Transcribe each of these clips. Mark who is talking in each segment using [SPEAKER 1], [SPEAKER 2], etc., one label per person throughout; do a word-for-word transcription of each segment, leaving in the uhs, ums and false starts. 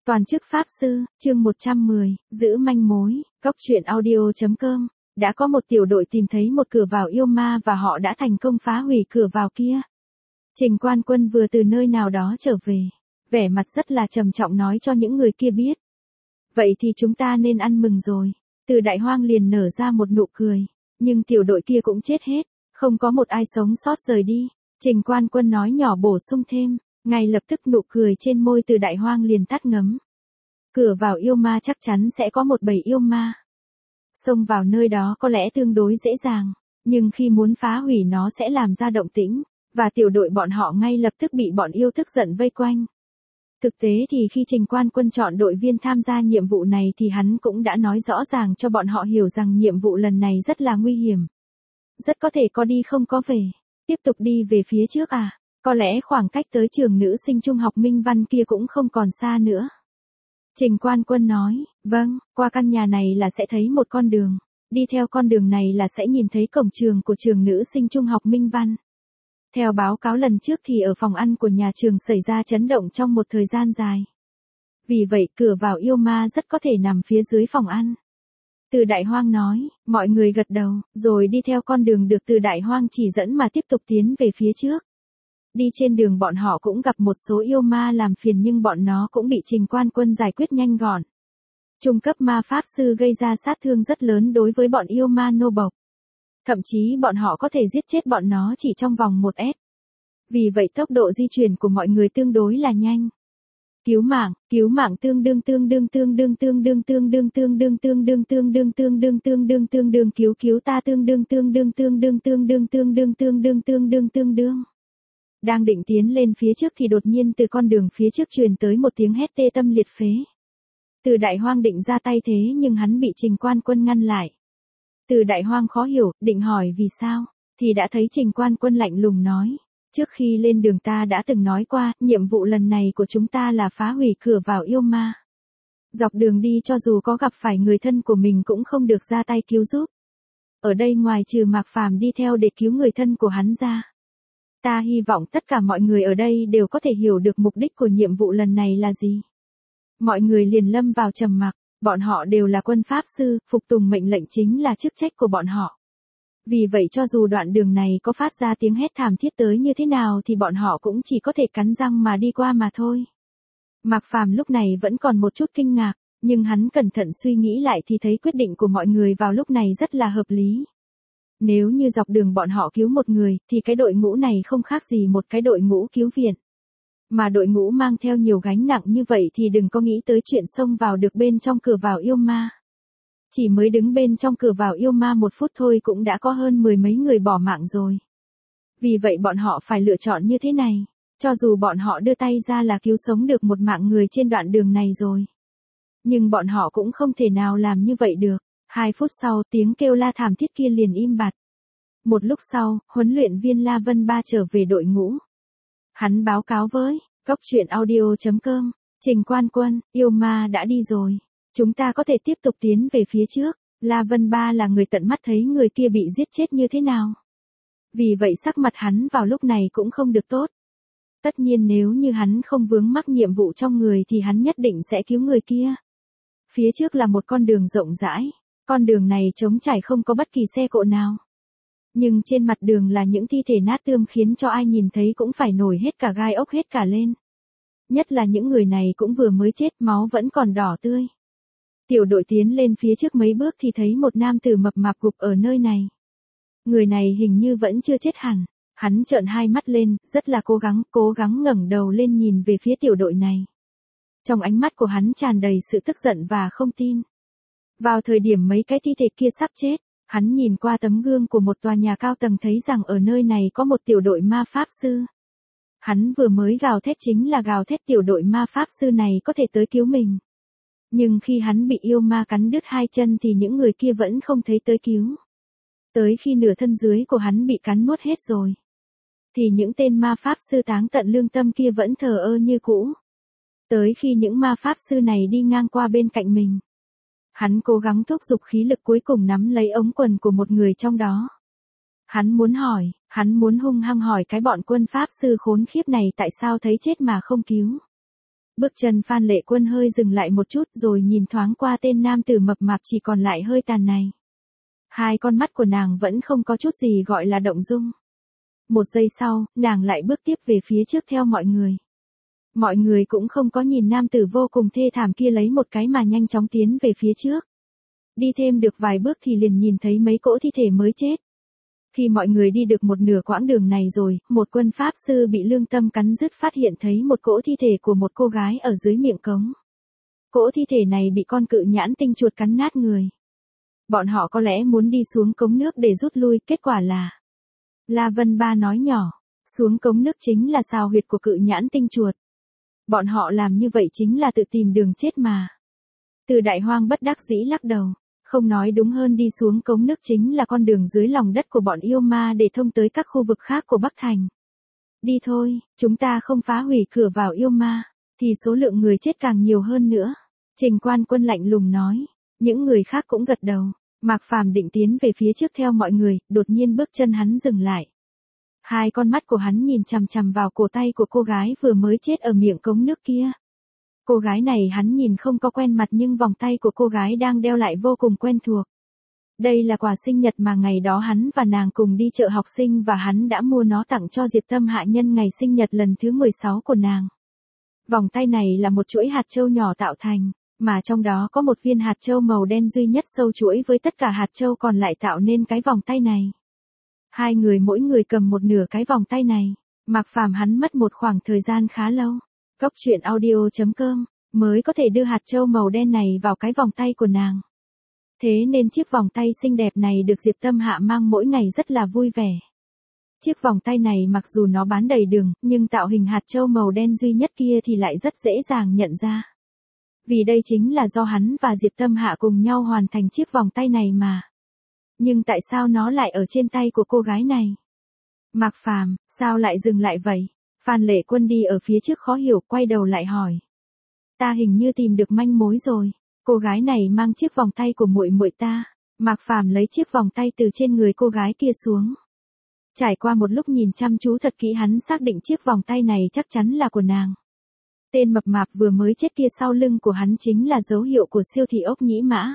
[SPEAKER 1] Toàn chức Pháp Sư, chương một trăm mười, giữ manh mối, góc truyện audio.com. Đã có một tiểu đội tìm thấy một cửa vào yêu ma và họ đã thành công phá hủy cửa vào kia. Trình Quan Quân vừa từ nơi nào đó trở về, vẻ mặt rất là trầm trọng nói cho những người kia biết. Vậy thì chúng ta nên ăn mừng rồi. Từ Đại Hoang liền nở ra một nụ cười, nhưng tiểu đội kia cũng chết hết, không có một ai sống sót rời đi. Trình Quan Quân nói nhỏ bổ sung thêm, ngay lập tức nụ cười trên môi Từ Đại Hoang liền tắt ngấm. Cửa vào yêu ma chắc chắn sẽ có một bầy yêu ma. Xông vào nơi đó có lẽ tương đối dễ dàng, nhưng khi muốn phá hủy nó sẽ làm ra động tĩnh, và tiểu đội bọn họ ngay lập tức bị bọn yêu tức giận vây quanh. Thực tế thì khi Trình Quan Quân chọn đội viên tham gia nhiệm vụ này thì hắn cũng đã nói rõ ràng cho bọn họ hiểu rằng nhiệm vụ lần này rất là nguy hiểm. Rất có thể có đi không có về. Tiếp tục đi về phía trước à, có lẽ khoảng cách tới trường nữ sinh trung học Minh Văn kia cũng không còn xa nữa. Trình Quan Quân nói, vâng, qua căn nhà này là sẽ thấy một con đường, đi theo con đường này là sẽ nhìn thấy cổng trường của trường nữ sinh trung học Minh Văn. Theo báo cáo lần trước thì ở phòng ăn của nhà trường xảy ra chấn động trong một thời gian dài. Vì vậy cửa vào yêu ma rất có thể nằm phía dưới phòng ăn. Từ Đại Hoang nói, mọi người gật đầu, rồi đi theo con đường được Từ Đại Hoang chỉ dẫn mà tiếp tục tiến về phía trước. Đi trên đường bọn họ cũng gặp một số yêu ma làm phiền nhưng bọn nó cũng bị Trình Quan Quân giải quyết nhanh gọn. Trung cấp ma pháp sư gây ra sát thương rất lớn đối với bọn yêu ma nô bộc. Thậm chí bọn họ có thể giết chết bọn nó chỉ trong vòng một ét. Vì vậy tốc độ di chuyển của mọi người tương đối là nhanh. Cứu mạng, cứu mạng tương đương tương đương tương đương tương đương tương đương tương đương tương đương tương đương tương đương tương đương tương đương cứu cứu ta tương đương tương đương tương đương tương đương tương đương tương đương tương đương tương đương. Đang định tiến lên phía trước thì đột nhiên từ con đường phía trước truyền tới một tiếng hét tê tâm liệt phế. Từ Đại Hoang định ra tay thế nhưng hắn bị Trình Quan Quân ngăn lại. Từ Đại Hoang khó hiểu, định hỏi vì sao, thì đã thấy Trình Quan Quân lạnh lùng nói. Trước khi lên đường ta đã từng nói qua, nhiệm vụ lần này của chúng ta là phá hủy cửa vào yêu ma. Dọc đường đi cho dù có gặp phải người thân của mình cũng không được ra tay cứu giúp. Ở đây ngoài trừ Mạc Phàm đi theo để cứu người thân của hắn ra. Ta hy vọng tất cả mọi người ở đây đều có thể hiểu được mục đích của nhiệm vụ lần này là gì. Mọi người liền lâm vào trầm mặc, bọn họ đều là quân pháp sư, phục tùng mệnh lệnh chính là chức trách của bọn họ. Vì vậy cho dù đoạn đường này có phát ra tiếng hét thảm thiết tới như thế nào thì bọn họ cũng chỉ có thể cắn răng mà đi qua mà thôi. Mạc Phàm lúc này vẫn còn một chút kinh ngạc, nhưng hắn cẩn thận suy nghĩ lại thì thấy quyết định của mọi người vào lúc này rất là hợp lý. Nếu như dọc đường bọn họ cứu một người thì cái đội ngũ này không khác gì một cái đội ngũ cứu viện. Mà đội ngũ mang theo nhiều gánh nặng như vậy thì đừng có nghĩ tới chuyện xông vào được bên trong cửa vào yêu ma. Chỉ mới đứng bên trong cửa vào yêu ma một phút thôi cũng đã có hơn mười mấy người bỏ mạng rồi. Vì vậy bọn họ phải lựa chọn như thế này, cho dù bọn họ đưa tay ra là cứu sống được một mạng người trên đoạn đường này rồi. Nhưng bọn họ cũng không thể nào làm như vậy được. Hai phút sau tiếng kêu la thảm thiết kia liền im bặt. Một lúc sau, huấn luyện viên La Vân Ba trở về đội ngũ. Hắn báo cáo với góc truyện audio.com, Trình Quan Quân, yêu ma đã đi rồi. Chúng ta có thể tiếp tục tiến về phía trước. La Vân Ba là người tận mắt thấy người kia bị giết chết như thế nào. Vì vậy sắc mặt hắn vào lúc này cũng không được tốt. Tất nhiên nếu như hắn không vướng mắc nhiệm vụ trong người thì hắn nhất định sẽ cứu người kia. Phía trước là một con đường rộng rãi. Con đường này trống trải không có bất kỳ xe cộ nào. Nhưng trên mặt đường là những thi thể nát tươm khiến cho ai nhìn thấy cũng phải nổi hết cả gai ốc hết cả lên. Nhất là những người này cũng vừa mới chết, máu vẫn còn đỏ tươi. Tiểu đội tiến lên phía trước mấy bước thì thấy một nam tử mập mạp gục ở nơi này. Người này hình như vẫn chưa chết hẳn. Hắn trợn hai mắt lên, rất là cố gắng, cố gắng ngẩng đầu lên nhìn về phía tiểu đội này. Trong ánh mắt của hắn tràn đầy sự tức giận và không tin. Vào thời điểm mấy cái thi thể kia sắp chết, hắn nhìn qua tấm gương của một tòa nhà cao tầng thấy rằng ở nơi này có một tiểu đội ma pháp sư. Hắn vừa mới gào thét chính là gào thét tiểu đội ma pháp sư này có thể tới cứu mình. Nhưng khi hắn bị yêu ma cắn đứt hai chân thì những người kia vẫn không thấy tới cứu. Tới khi nửa thân dưới của hắn bị cắn nuốt hết rồi, thì những tên ma pháp sư táng tận lương tâm kia vẫn thờ ơ như cũ. Tới khi những ma pháp sư này đi ngang qua bên cạnh mình, hắn cố gắng thúc giục khí lực cuối cùng nắm lấy ống quần của một người trong đó. Hắn muốn hỏi, hắn muốn hung hăng hỏi cái bọn quân pháp sư khốn khiếp này tại sao thấy chết mà không cứu. Bước chân Phan Lệ Quân hơi dừng lại một chút rồi nhìn thoáng qua tên nam tử mập mạp chỉ còn lại hơi tàn này. Hai con mắt của nàng vẫn không có chút gì gọi là động dung. Một giây sau, nàng lại bước tiếp về phía trước theo mọi người. Mọi người cũng không có nhìn nam tử vô cùng thê thảm kia lấy một cái mà nhanh chóng tiến về phía trước. Đi thêm được vài bước thì liền nhìn thấy mấy cỗ thi thể mới chết. Khi mọi người đi được một nửa quãng đường này rồi, một quân pháp sư bị lương tâm cắn rứt phát hiện thấy một cỗ thi thể của một cô gái ở dưới miệng cống. Cỗ thi thể này bị con cự nhãn tinh chuột cắn nát người. Bọn họ có lẽ muốn đi xuống cống nước để rút lui, kết quả là... La Vân Ba nói nhỏ, xuống cống nước chính là xào huyệt của cự nhãn tinh chuột. Bọn họ làm như vậy chính là tự tìm đường chết mà. Từ Đại Hoang bất đắc dĩ lắc đầu, không nói đúng hơn đi xuống cống nước chính là con đường dưới lòng đất của bọn yêu ma để thông tới các khu vực khác của Bắc Thành. Đi thôi, chúng ta không phá hủy cửa vào yêu ma, thì số lượng người chết càng nhiều hơn nữa. Trình Quan Quân lạnh lùng nói, những người khác cũng gật đầu. Mạc Phàm định tiến về phía trước theo mọi người, đột nhiên bước chân hắn dừng lại. Hai con mắt của hắn nhìn chằm chằm vào cổ tay của cô gái vừa mới chết ở miệng cống nước kia. Cô gái này hắn nhìn không có quen mặt nhưng vòng tay của cô gái đang đeo lại vô cùng quen thuộc. Đây là quà sinh nhật mà ngày đó hắn và nàng cùng đi chợ học sinh và hắn đã mua nó tặng cho Diệp Tâm Hạ nhân ngày sinh nhật lần thứ mười sáu của nàng. Vòng tay này là một chuỗi hạt châu nhỏ tạo thành, mà trong đó có một viên hạt châu màu đen duy nhất sâu chuỗi với tất cả hạt châu còn lại tạo nên cái vòng tay này. Hai người mỗi người cầm một nửa cái vòng tay này. Mạc Phàm hắn mất một khoảng thời gian khá lâu. Cốc truyện audio chấm com mới có thể đưa hạt châu màu đen này vào cái vòng tay của nàng. Thế nên chiếc vòng tay xinh đẹp này được Diệp Tâm Hạ mang mỗi ngày rất là vui vẻ. Chiếc vòng tay này mặc dù nó bán đầy đường, nhưng tạo hình hạt châu màu đen duy nhất kia thì lại rất dễ dàng nhận ra. Vì đây chính là do hắn và Diệp Tâm Hạ cùng nhau hoàn thành chiếc vòng tay này mà. Nhưng tại sao nó lại ở trên tay của cô gái này? Mạc Phàm, sao lại dừng lại vậy? Phan Lệ Quân đi ở phía trước khó hiểu, quay đầu lại hỏi. Ta hình như tìm được manh mối rồi. Cô gái này mang chiếc vòng tay của muội muội ta. Mạc Phàm lấy chiếc vòng tay từ trên người cô gái kia xuống. Trải qua một lúc nhìn chăm chú thật kỹ hắn xác định chiếc vòng tay này chắc chắn là của nàng. Tên mập mạp vừa mới chết kia sau lưng của hắn chính là dấu hiệu của siêu thị ốc Nhĩ Mã.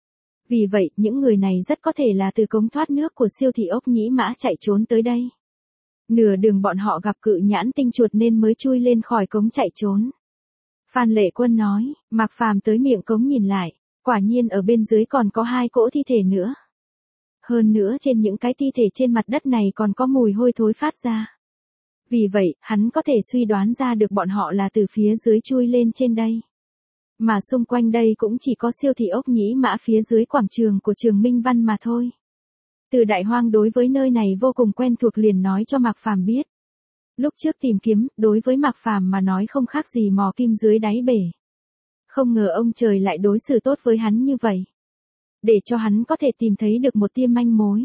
[SPEAKER 1] Vì vậy, những người này rất có thể là từ cống thoát nước của siêu thị ốc Nhĩ Mã chạy trốn tới đây. Nửa đường bọn họ gặp cự nhãn tinh chuột nên mới chui lên khỏi cống chạy trốn. Phan Lệ Quân nói, Mạc Phàm tới miệng cống nhìn lại, quả nhiên ở bên dưới còn có hai cỗ thi thể nữa. Hơn nữa trên những cái thi thể trên mặt đất này còn có mùi hôi thối phát ra. Vì vậy, hắn có thể suy đoán ra được bọn họ là từ phía dưới chui lên trên đây. Mà xung quanh đây cũng chỉ có siêu thị ốc Nhĩ Mã phía dưới quảng trường của trường Minh Văn mà thôi. Từ Đại Hoang đối với nơi này vô cùng quen thuộc liền nói cho Mạc Phàm biết. Lúc trước tìm kiếm, đối với Mạc Phàm mà nói không khác gì mò kim dưới đáy bể. Không ngờ ông trời lại đối xử tốt với hắn như vậy. Để cho hắn có thể tìm thấy được một tia manh mối.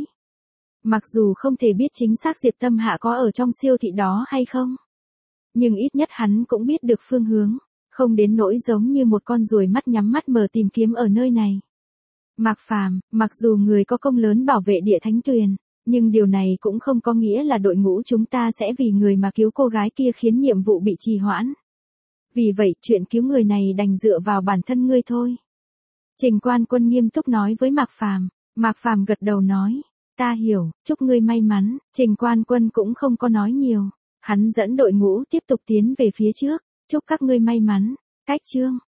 [SPEAKER 1] Mặc dù không thể biết chính xác Diệp Tâm Hạ có ở trong siêu thị đó hay không. Nhưng ít nhất hắn cũng biết được phương hướng, không đến nỗi giống như một con ruồi mắt nhắm mắt mở tìm kiếm ở nơi này. Mạc Phàm, mặc dù người có công lớn bảo vệ địa thánh tuyền, nhưng điều này cũng không có nghĩa là đội ngũ chúng ta sẽ vì người mà cứu cô gái kia khiến nhiệm vụ bị trì hoãn. Vì vậy, chuyện cứu người này đành dựa vào bản thân ngươi thôi. Trình Quan Quân nghiêm túc nói với Mạc Phàm. Mạc Phàm gật đầu nói, ta hiểu, chúc ngươi may mắn. Trình Quan Quân cũng không có nói nhiều, hắn dẫn đội ngũ tiếp tục tiến về phía trước, chúc các ngươi may mắn. Cách chương